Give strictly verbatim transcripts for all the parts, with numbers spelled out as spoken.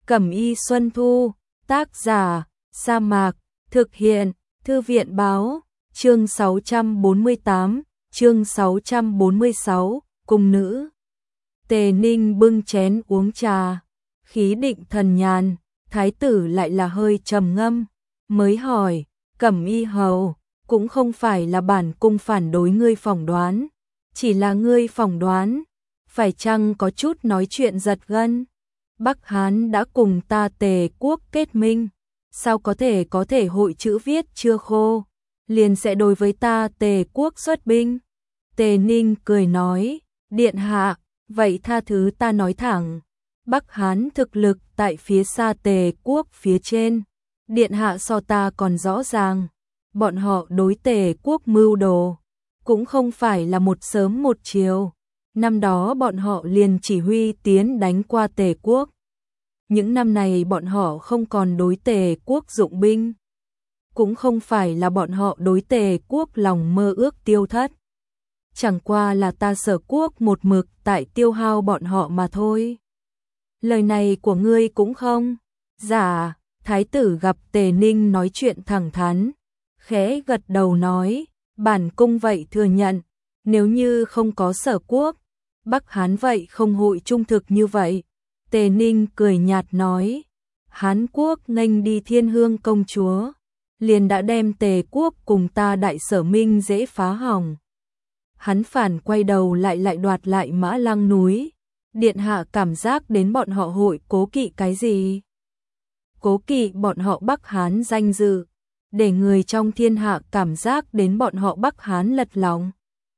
Cẩm Y Xuân Thu, tác giả, Sa Mạc, thực hiện, Thư viện báo, chương sáu trăm bốn mươi tám, chương sáu trăm bốn mươi sáu, cung nữ. Tề Ninh bưng chén uống trà, khí định thần nhàn, thái tử lại là hơi trầm ngâm, mới hỏi, Cẩm Y hầu, cũng không phải là bản cung phản đối ngươi phỏng đoán, chỉ là ngươi phỏng đoán, phải chăng có chút nói chuyện giật gân. Bắc Hán đã cùng ta Tề quốc kết minh, sao có thể có thể hội chữ viết chưa khô, liền sẽ đối với ta Tề quốc xuất binh. Tề Ninh cười nói, điện hạ, vậy tha thứ ta nói thẳng, Bắc Hán thực lực tại phía xa Tề quốc phía trên, điện hạ so ta còn rõ ràng, bọn họ đối Tề quốc mưu đồ, cũng không phải là một sớm một chiều, năm đó bọn họ liền chỉ huy tiến đánh qua Tề quốc. Những năm này bọn họ không còn đối Tề quốc dụng binh, cũng không phải là bọn họ đối Tề quốc lòng mơ ước tiêu thất. Chẳng qua là ta Sở quốc một mực tại tiêu hao bọn họ mà thôi. Lời này của ngươi cũng không giả. Thái tử gặp Tề Ninh nói chuyện thẳng thắn, khẽ gật đầu nói, bản cung vậy thừa nhận, nếu như không có Sở quốc, Bắc Hán vậy không hội trung thực như vậy. Tề Ninh cười nhạt nói, Hán quốc nghênh đi Thiên Hương công chúa, liền đã đem Tề quốc cùng ta Đại Sở minh dễ phá hỏng. Hắn phản quay đầu lại lại đoạt lại Mã Lăng núi, điện hạ cảm giác đến bọn họ hội cố kỵ cái gì? Cố kỵ bọn họ Bắc Hán danh dự, để người trong thiên hạ cảm giác đến bọn họ Bắc Hán lật lọng.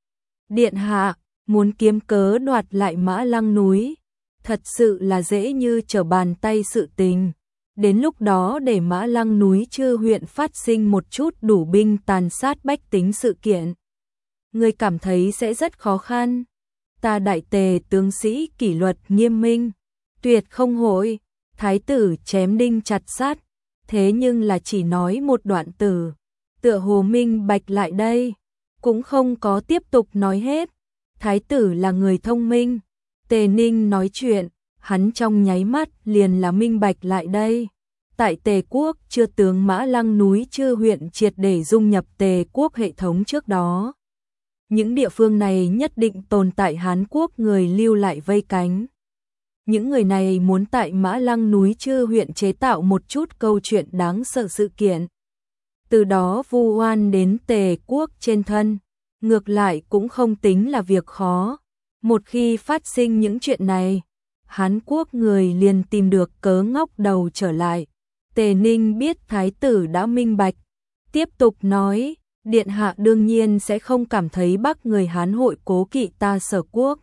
Điện hạ, muốn kiếm cớ đoạt lại Mã Lăng núi, thật sự là dễ như trở bàn tay sự tình. Đến lúc đó để Mã Lăng núi Chư huyện phát sinh một chút đủ binh tàn sát bách tính sự kiện, người cảm thấy sẽ rất khó khăn. Ta Đại Tề tướng sĩ kỷ luật nghiêm minh, tuyệt không hội. Thái tử chém đinh chặt sắt, thế nhưng là chỉ nói một đoạn từ, tựa hồ minh bạch lại đây, cũng không có tiếp tục nói hết. Thái tử là người thông minh, Tề Ninh nói chuyện, hắn trong nháy mắt liền là minh bạch lại đây. Tại Tề quốc, chưa tướng Mã Lăng núi Chư huyện triệt để dung nhập Tề quốc hệ thống trước đó, những địa phương này nhất định tồn tại Hán quốc người lưu lại vây cánh. Những người này muốn tại Mã Lăng núi Chư huyện chế tạo một chút câu chuyện đáng sợ sự kiện, từ đó vu oan đến Tề quốc trên thân, ngược lại cũng không tính là việc khó. Một khi phát sinh những chuyện này, Hán quốc người liền tìm được cớ ngóc đầu trở lại. Tề Ninh biết thái tử đã minh bạch, tiếp tục nói, điện hạ đương nhiên sẽ không cảm thấy Bắc người Hán hội cố kỵ ta Sở quốc.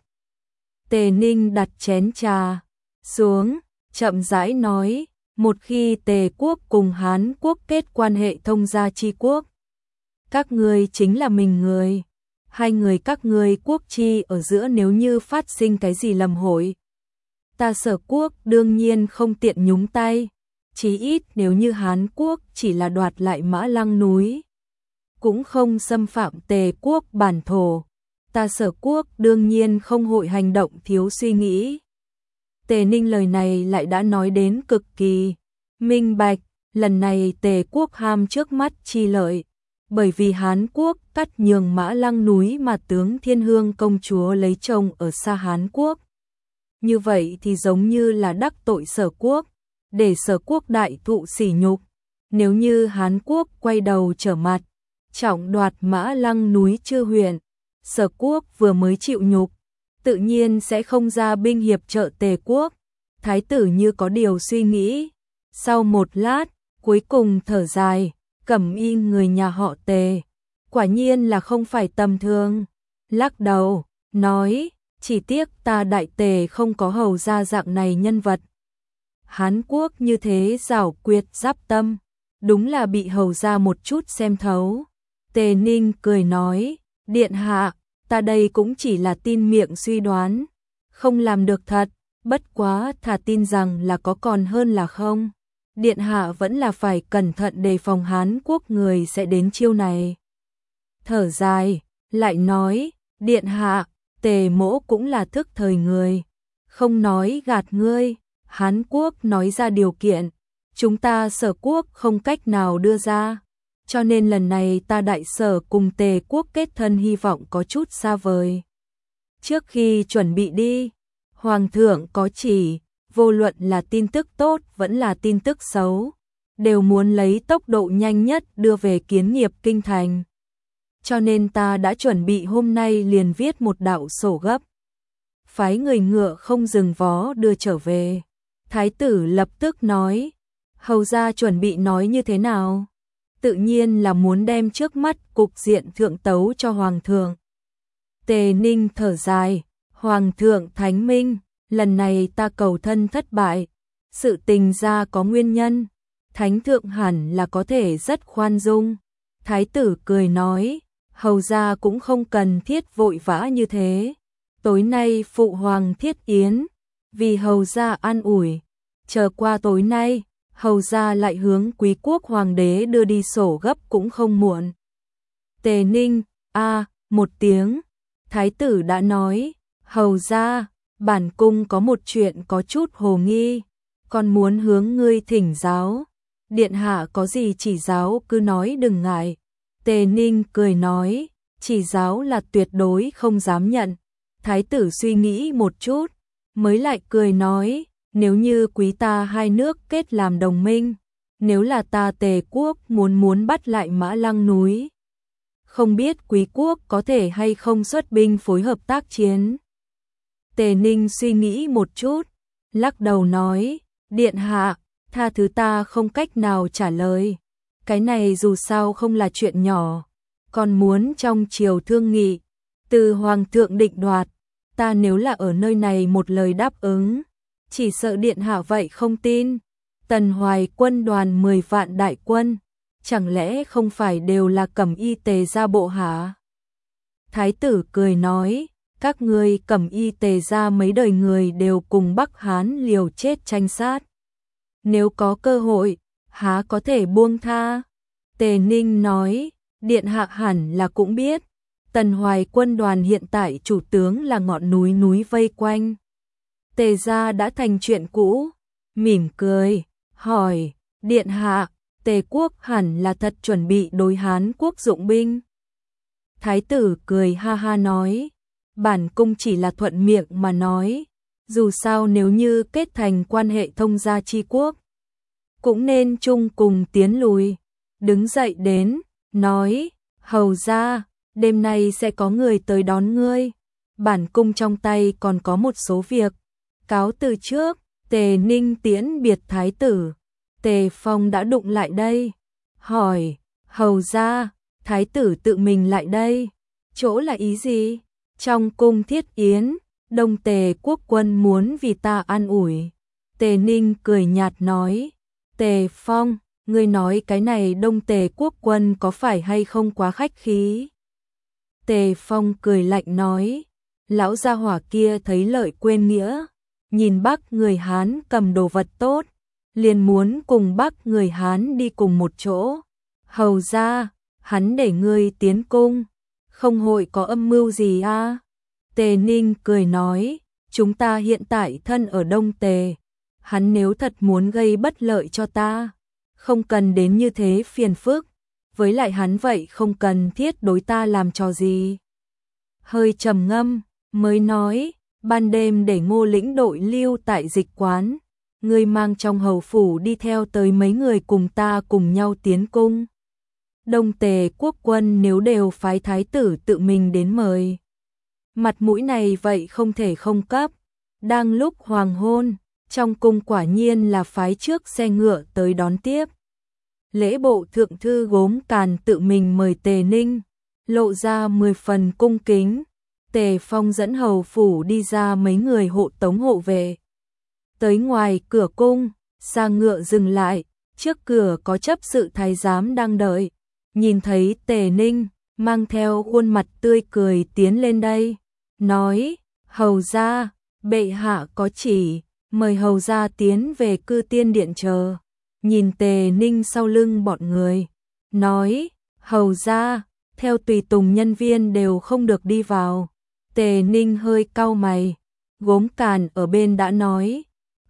Tề Ninh đặt chén trà xuống, chậm rãi nói, một khi Tề quốc cùng Hán quốc kết quan hệ thông gia chi quốc, các ngươi chính là mình người, hai người các ngươi quốc chi ở giữa nếu như phát sinh cái gì lầm hội, ta Sở quốc đương nhiên không tiện nhúng tay, chí ít nếu như Hán quốc chỉ là đoạt lại Mã Lăng núi, cũng không xâm phạm Tề quốc bản thổ, ta Sở quốc đương nhiên không hội hành động thiếu suy nghĩ. Tề Ninh lời này lại đã nói đến cực kỳ minh bạch, lần này Tề quốc ham trước mắt chi lợi, bởi vì Hán quốc cắt nhường Mã Lăng núi mà tướng Thiên Hương công chúa lấy chồng ở xa Hán quốc. Như vậy thì giống như là đắc tội Sở quốc, để Sở quốc đại thụ sỉ nhục. Nếu như Hán quốc quay đầu trở mặt, trọng đoạt Mã Lăng núi Chư huyện, Sở quốc vừa mới chịu nhục, tự nhiên sẽ không ra binh hiệp trợ Tề quốc. Thái tử như có điều suy nghĩ, sau một lát, cuối cùng thở dài, Cẩm Y người nhà họ Tề, quả nhiên là không phải tầm thường. Lắc đầu, nói, chỉ tiếc ta Đại Tề không có hầu gia dạng này nhân vật. Hán quốc như thế giảo quyệt giáp tâm, đúng là bị hầu gia một chút xem thấu. Tề Ninh cười nói, điện hạ, ta đây cũng chỉ là tin miệng suy đoán, không làm được thật, bất quá thà tin rằng là có còn hơn là không. Điện hạ vẫn là phải cẩn thận đề phòng Hán quốc người sẽ đến chiêu này. Thở dài, lại nói, điện hạ, Tề mỗ cũng là thức thời người, không nói gạt ngươi, Hán Quốc nói ra điều kiện, chúng ta Sở Quốc không cách nào đưa ra, cho nên lần này ta Đại Sở cùng Tề Quốc kết thân hy vọng có chút xa vời. Trước khi chuẩn bị đi, Hoàng thượng có chỉ, vô luận là tin tức tốt vẫn là tin tức xấu, đều muốn lấy tốc độ nhanh nhất đưa về kiến nghiệp kinh thành. Cho nên ta đã chuẩn bị hôm nay liền viết một đạo sổ gấp, phái người ngựa không dừng vó đưa trở về. Thái tử lập tức nói, hầu ra chuẩn bị nói như thế nào? Tự nhiên là muốn đem trước mắt cục diện thượng tấu cho Hoàng thượng. Tề Ninh thở dài, Hoàng thượng thánh minh, lần này ta cầu thân thất bại, sự tình ra có nguyên nhân, thánh thượng hẳn là có thể rất khoan dung. Thái tử cười nói, hầu ra cũng không cần thiết vội vã như thế, tối nay phụ hoàng thiết yến, vì hầu ra an ủi, chờ qua tối nay, hầu ra lại hướng quý quốc hoàng đế đưa đi sổ gấp cũng không muộn. Tề Ninh, a một tiếng, thái tử đã nói, hầu ra, bản cung có một chuyện có chút hồ nghi, còn muốn hướng ngươi thỉnh giáo, điện hạ có gì chỉ giáo cứ nói đừng ngại. Tề Ninh cười nói, chỉ giáo là tuyệt đối không dám nhận. Thái tử suy nghĩ một chút, mới lại cười nói, nếu như quý ta hai nước kết làm đồng minh, nếu là ta Tề Quốc muốn muốn bắt lại Mã Lăng núi, không biết quý quốc có thể hay không xuất binh phối hợp tác chiến. Tề Ninh suy nghĩ một chút, lắc đầu nói, điện hạ, tha thứ ta không cách nào trả lời. Cái này dù sao không là chuyện nhỏ, còn muốn trong triều thương nghị, từ hoàng thượng định đoạt, ta nếu là ở nơi này một lời đáp ứng, chỉ sợ điện hạ vậy không tin. Tần Hoài quân đoàn mười vạn đại quân, chẳng lẽ không phải đều là Cẩm Y Tề gia bộ hả? Thái tử cười nói, các ngươi Cẩm Y Tề gia mấy đời người đều cùng Bắc Hán liều chết tranh sát. Nếu có cơ hội, há có thể buông tha? Tề Ninh nói, điện hạ hẳn là cũng biết, Tần Hoài quân đoàn hiện tại chủ tướng là ngọn núi núi vây quanh. Tề gia đã thành chuyện cũ, mỉm cười, hỏi, điện hạ, Tề quốc hẳn là thật chuẩn bị đối Hán quốc dụng binh. Thái tử cười ha ha nói, bản cung chỉ là thuận miệng mà nói, dù sao nếu như kết thành quan hệ thông gia chi quốc, cũng nên chung cùng tiến lùi. Đứng dậy đến, nói, hầu ra, đêm nay sẽ có người tới đón ngươi, bản cung trong tay còn có một số việc, cáo từ trước. Tề Ninh tiễn biệt thái tử, Tề Phong đã đụng lại đây, hỏi, hầu ra, thái tử tự mình lại đây, chỗ là ý gì? Trong cung thiết yến, Đông Tề quốc quân muốn vì ta an ủi. Tề Ninh cười nhạt nói, Tề Phong, ngươi nói cái này Đông Tề quốc quân có phải hay không quá khách khí? Tề Phong cười lạnh nói, lão gia hỏa kia thấy lợi quên nghĩa, nhìn Bắc người Hán cầm đồ vật tốt, liền muốn cùng Bắc người Hán đi cùng một chỗ. Hầu ra, hắn để ngươi tiến cung, không hội có âm mưu gì a? Tề Ninh cười nói, chúng ta hiện tại thân ở Đông Tề, hắn nếu thật muốn gây bất lợi cho ta, không cần đến như thế phiền phức, với lại hắn vậy không cần thiết đối ta làm trò gì. Hơi trầm ngâm, mới nói, ban đêm để Ngô lĩnh đội lưu tại dịch quán, ngươi mang trong hầu phủ đi theo tới mấy người cùng ta cùng nhau tiến cung. Đông Tề quốc quân nếu đều phái thái tử tự mình đến mời, mặt mũi này vậy không thể không cấp. Đang lúc hoàng hôn, trong cung quả nhiên là phái trước xe ngựa tới đón tiếp. Lễ bộ thượng thư Gốm Càn tự mình mời Tề Ninh, lộ ra mười phần cung kính. Tề Phong dẫn hầu phủ đi ra mấy người hộ tống hộ về. Tới ngoài cửa cung, xa ngựa dừng lại, trước cửa có chấp sự thái giám đang đợi. Nhìn thấy Tề Ninh, mang theo khuôn mặt tươi cười tiến lên đây, nói, hầu gia, bệ hạ có chỉ, mời hầu gia tiến về cư tiên điện chờ. Nhìn Tề Ninh sau lưng bọn người, nói, hầu gia, theo tùy tùng nhân viên đều không được đi vào. Tề Ninh hơi cau mày, Gốm Càn ở bên đã nói,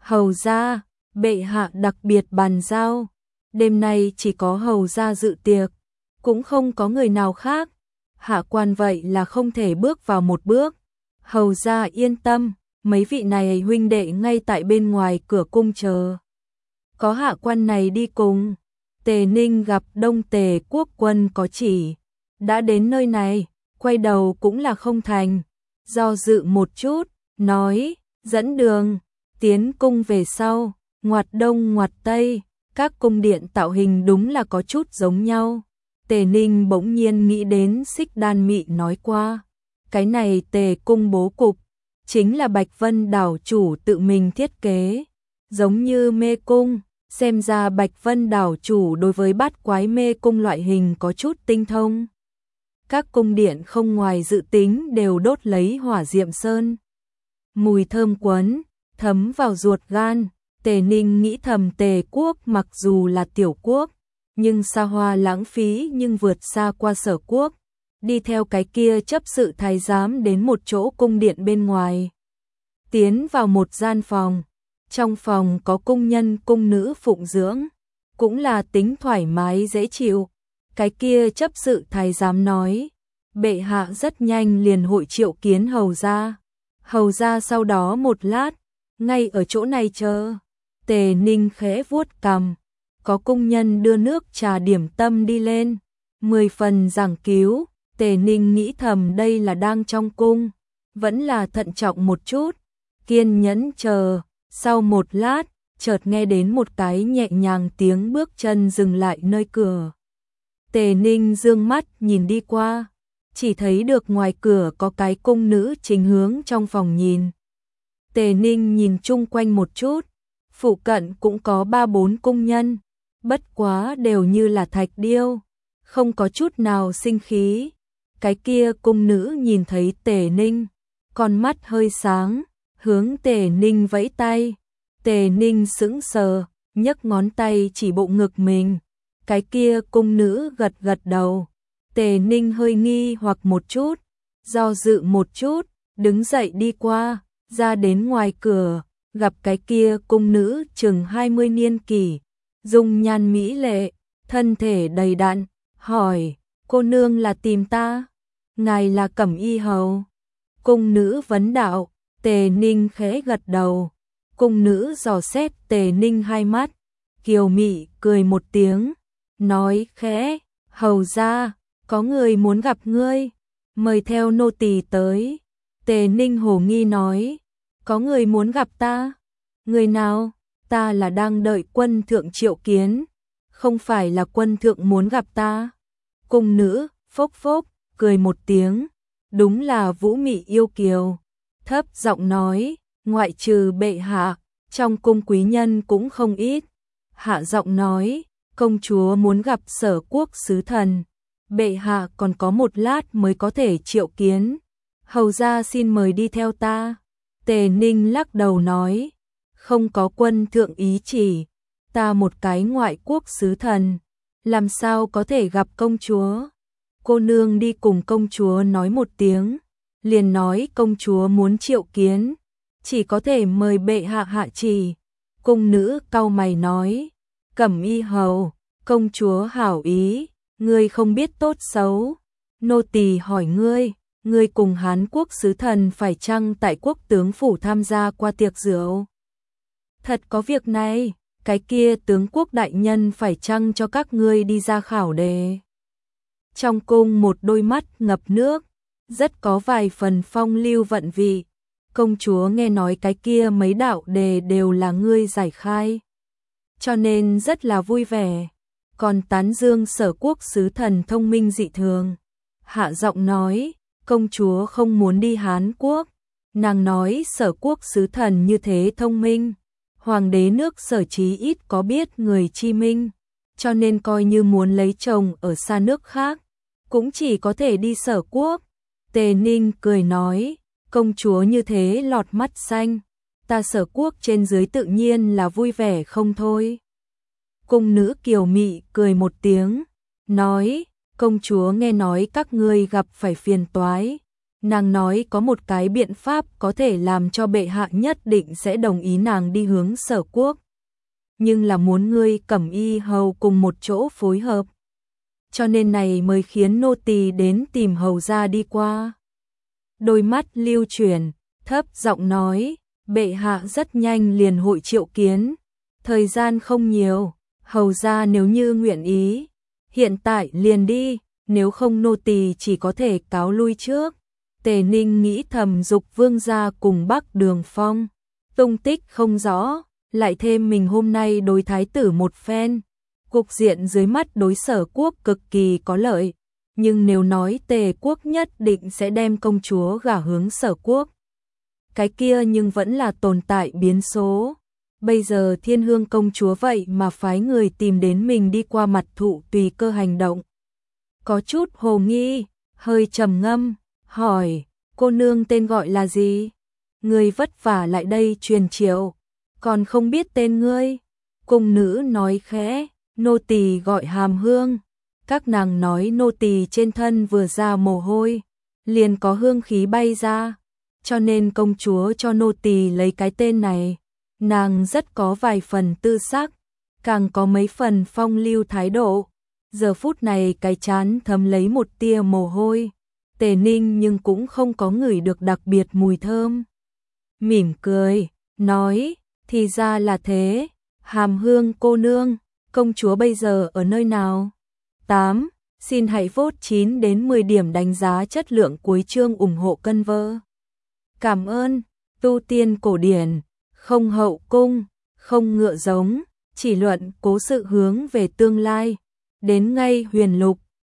Hầu gia, bệ hạ đặc biệt bàn giao, đêm nay chỉ có hầu gia dự tiệc, cũng không có người nào khác. Hạ quan vậy là không thể bước vào một bước. Hầu gia yên tâm, mấy vị này huynh đệ ngay tại bên ngoài cửa cung chờ. Có hạ quan này đi cùng. Tề Ninh gặp Đông Tề quốc quân có chỉ, đã đến nơi này, quay đầu cũng là không thành, do dự một chút, nói, dẫn đường, tiến cung về sau, ngoặt đông ngoặt tây, các cung điện tạo hình đúng là có chút giống nhau. Tề Ninh bỗng nhiên nghĩ đến Xích Đan Mị nói qua, cái này Tề cung bố cục, chính là Bạch Vân đảo chủ tự mình thiết kế, giống như mê cung. Xem ra Bạch Vân đảo chủ đối với bát quái mê cung loại hình có chút tinh thông. Các cung điện không ngoài dự tính đều đốt lấy hỏa diệm sơn. Mùi thơm quấn, thấm vào ruột gan. Tề Ninh nghĩ thầm Tề quốc mặc dù là tiểu quốc, nhưng xa hoa lãng phí nhưng vượt xa qua Sở quốc. Đi theo cái kia chấp sự thái giám đến một chỗ cung điện bên ngoài. Tiến vào một gian phòng. Trong phòng có cung nhân cung nữ phụng dưỡng, cũng là tính thoải mái dễ chịu. Cái kia chấp sự thái giám nói, bệ hạ rất nhanh liền hội triệu kiến hầu gia. Hầu gia sau đó một lát, ngay ở chỗ này chờ. Tề Ninh khẽ vuốt cằm, có cung nhân đưa nước trà điểm tâm đi lên. Mười phần giảng cứu, Tề Ninh nghĩ thầm đây là đang trong cung, vẫn là thận trọng một chút, kiên nhẫn chờ. Sau một lát, chợt nghe đến một cái nhẹ nhàng tiếng bước chân dừng lại nơi cửa. Tề Ninh dương mắt nhìn đi qua, chỉ thấy được ngoài cửa có cái cung nữ chính hướng trong phòng nhìn. Tề Ninh nhìn chung quanh một chút, phụ cận cũng có ba bốn cung nhân, bất quá đều như là thạch điêu, không có chút nào sinh khí. Cái kia cung nữ nhìn thấy Tề Ninh, con mắt hơi sáng, hướng Tề Ninh vẫy tay. Tề Ninh sững sờ, nhấc ngón tay chỉ bộ ngực mình. Cái kia cung nữ gật gật đầu. Tề Ninh hơi nghi hoặc một chút, do dự một chút, đứng dậy đi qua, ra đến ngoài cửa, gặp cái kia cung nữ chừng hai mươi niên kỷ, dung nhan mỹ lệ, thân thể đầy đặn, hỏi, cô nương là tìm ta? Ngài là Cẩm Y hầu? Cung nữ vấn đạo. Tề Ninh khẽ gật đầu. Cung nữ dò xét Tề Ninh hai mắt, kiều mị cười một tiếng, nói khẽ, hầu gia, có người muốn gặp ngươi, mời theo nô tỳ tới. Tề Ninh hồ nghi nói, có người muốn gặp ta? Người nào? Ta là đang đợi quân thượng triệu kiến, không phải là quân thượng muốn gặp ta. Cung nữ phốc phốc cười một tiếng, đúng là vũ mị yêu kiều. Thấp giọng nói, ngoại trừ bệ hạ, trong cung quý nhân cũng không ít. Hạ giọng nói, công chúa muốn gặp Sở quốc sứ thần, bệ hạ còn có một lát mới có thể triệu kiến. Hầu gia xin mời đi theo ta. Tề Ninh lắc đầu nói, không có quân thượng ý chỉ, ta một cái ngoại quốc sứ thần, làm sao có thể gặp công chúa. Cô nương đi cùng công chúa nói một tiếng, liền nói công chúa muốn triệu kiến, chỉ có thể mời bệ hạ hạ chỉ. Cung nữ cau mày nói, Cẩm Y hầu, công chúa hảo ý, ngươi không biết tốt xấu. Nô tỳ hỏi ngươi, ngươi cùng Hán quốc sứ thần phải chăng tại quốc tướng phủ tham gia qua tiệc rượu? Thật có việc này, cái kia tướng quốc đại nhân phải chăng cho các ngươi đi ra khảo đề? Trong cung một đôi mắt ngập nước, rất có vài phần phong lưu vận vị. Công chúa nghe nói cái kia mấy đạo đề đều là ngươi giải khai, cho nên rất là vui vẻ, còn tán dương Sở quốc sứ thần thông minh dị thường. Hạ giọng nói, công chúa không muốn đi Hán quốc, nàng nói Sở quốc sứ thần như thế thông minh, hoàng đế nước Sở chí ít có biết người chi minh, cho nên coi như muốn lấy chồng ở xa nước khác, cũng chỉ có thể đi Sở quốc. Tề Ninh cười nói, công chúa như thế lọt mắt xanh, ta Sở quốc trên dưới tự nhiên là vui vẻ không thôi. Cung nữ kiều mị cười một tiếng, nói, công chúa nghe nói các ngươi gặp phải phiền toái, Nàng nói có một cái biện pháp có thể làm cho bệ hạ nhất định sẽ đồng ý nàng đi hướng Sở quốc. Nhưng là muốn ngươi Cẩm Y hầu cùng một chỗ phối hợp. Cho nên này mới khiến nô tỳ đến tìm hầu gia đi qua. Đôi mắt lưu chuyển, thấp giọng nói, bệ hạ rất nhanh liền hội triệu kiến. Thời gian không nhiều, hầu gia nếu như nguyện ý, hiện tại liền đi, nếu không nô tỳ chỉ có thể cáo lui trước. Tề Ninh nghĩ thầm dục vương gia cùng Bắc Đường Phong, tung tích không rõ, lại thêm mình hôm nay đối thái tử một phen. Cục diện dưới mắt đối Sở quốc cực kỳ có lợi, nhưng nếu nói Tề quốc nhất định sẽ đem công chúa gả hướng Sở quốc. Cái kia nhưng vẫn là tồn tại biến số. Bây giờ Thiên Hương công chúa vậy mà phái người tìm đến mình đi qua mặt thụ tùy cơ hành động. Có chút hồ nghi, hơi trầm ngâm, hỏi, cô nương tên gọi là gì? Người vất vả lại đây truyền triệu, còn không biết tên ngươi. Cung nữ nói khẽ, nô tỳ gọi Hàm Hương. Các nàng nói nô tỳ trên thân vừa ra mồ hôi, liền có hương khí bay ra, cho nên công chúa cho nô tỳ lấy cái tên này. Nàng rất có vài phần tư sắc, càng có mấy phần phong lưu thái độ. Giờ phút này cái chán thấm lấy một tia mồ hôi. Tề Ninh nhưng cũng không có ngửi được đặc biệt mùi thơm. Mỉm cười, nói, thì ra là thế, Hàm Hương cô nương, công chúa bây giờ ở nơi nào? tám. Xin hãy vote chín đến mười điểm đánh giá chất lượng cuối chương ủng hộ cân vơ. Cảm ơn, tu tiên cổ điển, không hậu cung, không ngựa giống, chỉ luận cố sự hướng về tương lai. Đến ngay huyền lục,